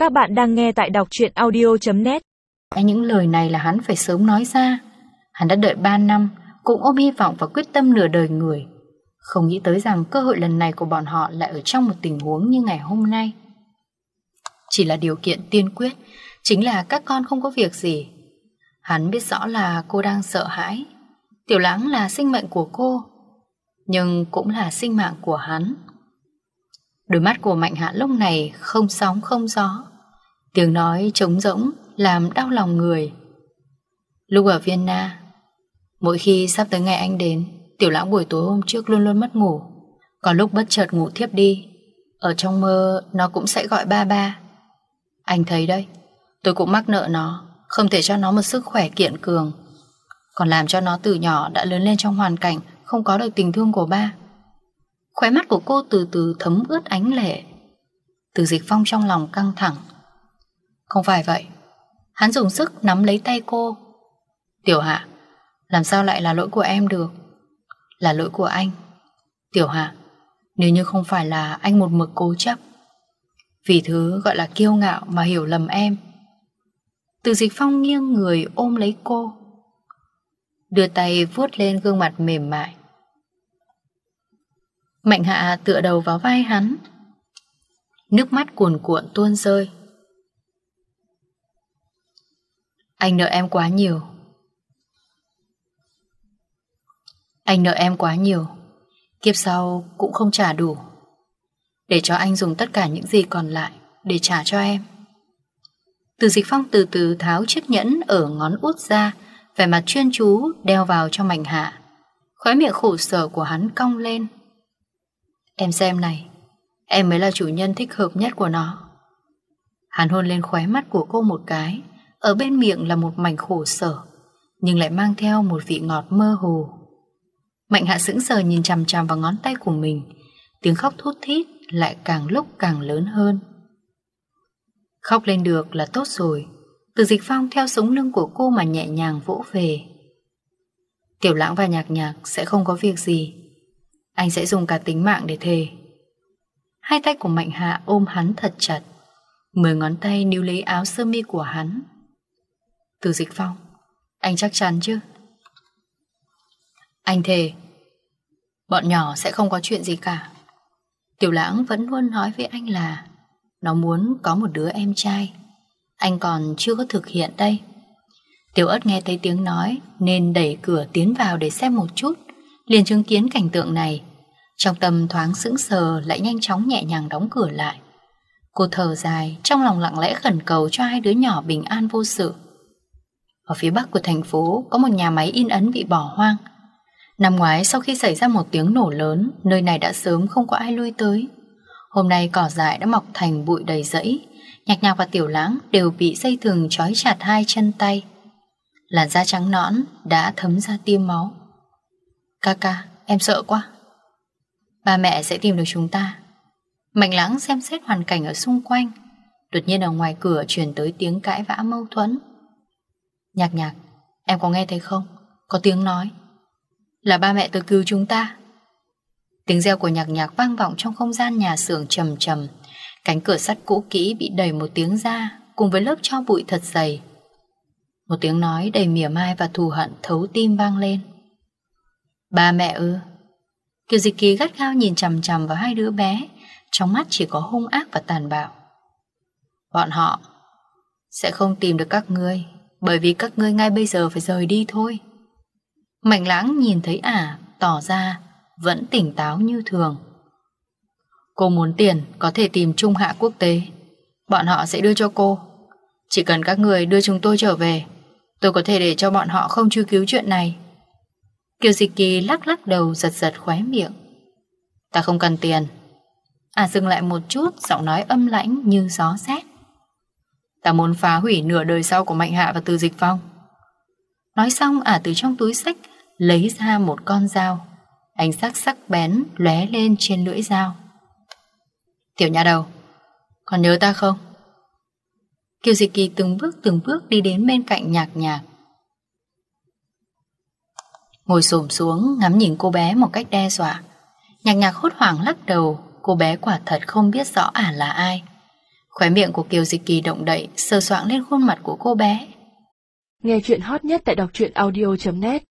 Các bạn đang nghe tại đọc truyện audio.net. Những lời này là hắn phải sớm nói ra. Hắn đã đợi 3 năm, cũng ôm hy vọng và quyết tâm nửa đời người. Không nghĩ tới rằng cơ hội lần này của bọn họ lại ở trong một tình huống như ngày hôm nay. Chỉ là điều kiện tiên quyết chính là các con không có việc gì. Hắn biết rõ là cô đang sợ hãi. Tiểu Lãng là sinh mệnh của cô, nhưng cũng là sinh mạng của hắn. Đôi mắt của Mạnh Hạ lúc này không sóng không gió, tiếng nói trống rỗng làm đau lòng người. Lúc ở Vienna, mỗi khi sắp tới ngày anh đến, Tiểu Lãng buổi tối hôm trước luôn luôn mất ngủ. Có lúc bất chợt ngủ thiếp đi. Ở trong mơ nó cũng sẽ gọi ba ba. Anh thấy đấy, tôi cũng mắc nợ nó, không thể cho nó một sức khỏe kiện cường, còn làm cho nó từ nhỏ đã lớn lên trong hoàn cảnh không có được tình thương của ba. Khóe mắt của cô từ từ thấm ướt ánh lệ. Từ Dịch Phong trong lòng căng thẳng. Không phải vậy. Hắn dùng sức nắm lấy tay cô. Tiểu Hạ, làm sao lại là lỗi của em được? Là lỗi của anh. Tiểu Hạ, nếu như không phải là anh một mực cố chấp, vì thứ gọi là kiêu ngạo mà hiểu lầm em. Từ Dịch Phong nghiêng người ôm lấy cô, đưa tay vuốt lên gương mặt mềm mại. Mạnh Hạ tựa đầu vào vai hắn, nước mắt cuồn cuộn tuôn rơi. Anh nợ em quá nhiều. Anh nợ em quá nhiều, kiếp sau cũng không trả đủ. Để cho anh dùng tất cả những gì còn lại để trả cho em. Từ Dịch Phong từ từ tháo chiếc nhẫn ở ngón út ra, vẻ mặt chuyên chú đeo vào cho Mạnh Hạ. Khóe miệng khổ sở của hắn cong lên. Em xem này, em mới là chủ nhân thích hợp nhất của nó. Hắn hôn lên khóe mắt của cô một cái. Ở bên miệng là một mảnh khổ sở, nhưng lại mang theo một vị ngọt mơ hồ. Mạnh Hạ sững sờ nhìn chằm chằm vào ngón tay của mình. Tiếng khóc thút thít lại càng lúc càng lớn hơn. Khóc lên được là tốt rồi. Từ Dịch Phong theo sống lưng của cô mà nhẹ nhàng vỗ về. Tiểu Lãng và Nhạc Nhạc sẽ không có việc gì. Anh sẽ dùng cả tính mạng để thề. Hai tay của Mạnh Hạ ôm hắn thật chặt. 10 ngón tay níu lấy áo sơ mi của hắn. Từ Dịch Phong, anh chắc chắn chứ? Anh thề, bọn nhỏ sẽ không có chuyện gì cả. Tiểu Lãng vẫn luôn nói với anh là nó muốn có một đứa em trai. Anh còn chưa có thực hiện đây. Tiểu Ất nghe thấy tiếng nói nên đẩy cửa tiến vào để xem một chút. Liền chứng kiến cảnh tượng này. Trong tâm thoáng sững sờ, lại nhanh chóng nhẹ nhàng đóng cửa lại. Cô thở dài, trong lòng lặng lẽ khẩn cầu cho hai đứa nhỏ bình an vô sự. Ở phía bắc của thành phố có một nhà máy in ấn bị bỏ hoang. Năm ngoái sau khi xảy ra một tiếng nổ lớn, nơi này đã sớm không có ai lui tới. Hôm nay cỏ dại đã mọc thành bụi đầy rẫy. Nhạc Nhạc và Tiểu Lãng đều bị dây thừng trói chặt hai chân tay. Làn da trắng nõn đã thấm ra tia máu. Ca, em sợ quá. Ba mẹ sẽ tìm được chúng ta. Mạnh Lãng xem xét hoàn cảnh ở xung quanh. Đột nhiên ở ngoài cửa truyền tới tiếng cãi vã mâu thuẫn. Nhạc Nhạc, em có nghe thấy không? Có tiếng nói là ba mẹ tới cứu chúng ta. Tiếng reo của Nhạc Nhạc vang vọng trong không gian nhà xưởng trầm trầm. Cánh cửa sắt cũ kỹ bị đẩy một tiếng ra, cùng với lớp tro bụi thật dày. Một tiếng nói đầy mỉa mai và thù hận thấu tim vang lên. Ba mẹ ư? Kiều Dịch Kỳ gắt gao nhìn chằm chằm vào hai đứa bé, trong mắt chỉ có hung ác và tàn bạo. Bọn họ sẽ không tìm được các ngươi, bởi vì các ngươi ngay bây giờ phải rời đi thôi. Mạnh Lãng nhìn thấy tỏ ra vẫn tỉnh táo như thường. Cô muốn tiền có thể tìm Trung Hạ Quốc tế, bọn họ sẽ đưa cho cô. Chỉ cần các người đưa chúng tôi trở về, tôi có thể để cho bọn họ không truy cứu chuyện này. Kiều Dịch Kỳ lắc lắc đầu, giật giật khóe miệng. Ta không cần tiền. Dừng lại một chút, giọng nói âm lãnh như gió rét. Ta muốn phá hủy nửa đời sau của Mạnh Hạ và Từ Dịch Phong. Nói xong từ trong túi xách lấy ra một con dao. Ánh sắc sắc bén lóe lên trên lưỡi dao. Tiểu nhà đầu, còn nhớ ta không? Kiều Dịch Kỳ từng bước đi đến bên cạnh Nhạc Nhạc, ngồi xổm xuống ngắm nhìn cô bé một cách đe dọa. Nhạc Nhạc hốt hoảng lắc đầu. Cô bé quả thật không biết rõ là ai. Khóe miệng của Kiều Dịch Kỳ động đậy, sờ soạng lên khuôn mặt của cô bé. Nghe chuyện hot nhất tại đọc truyện audio.net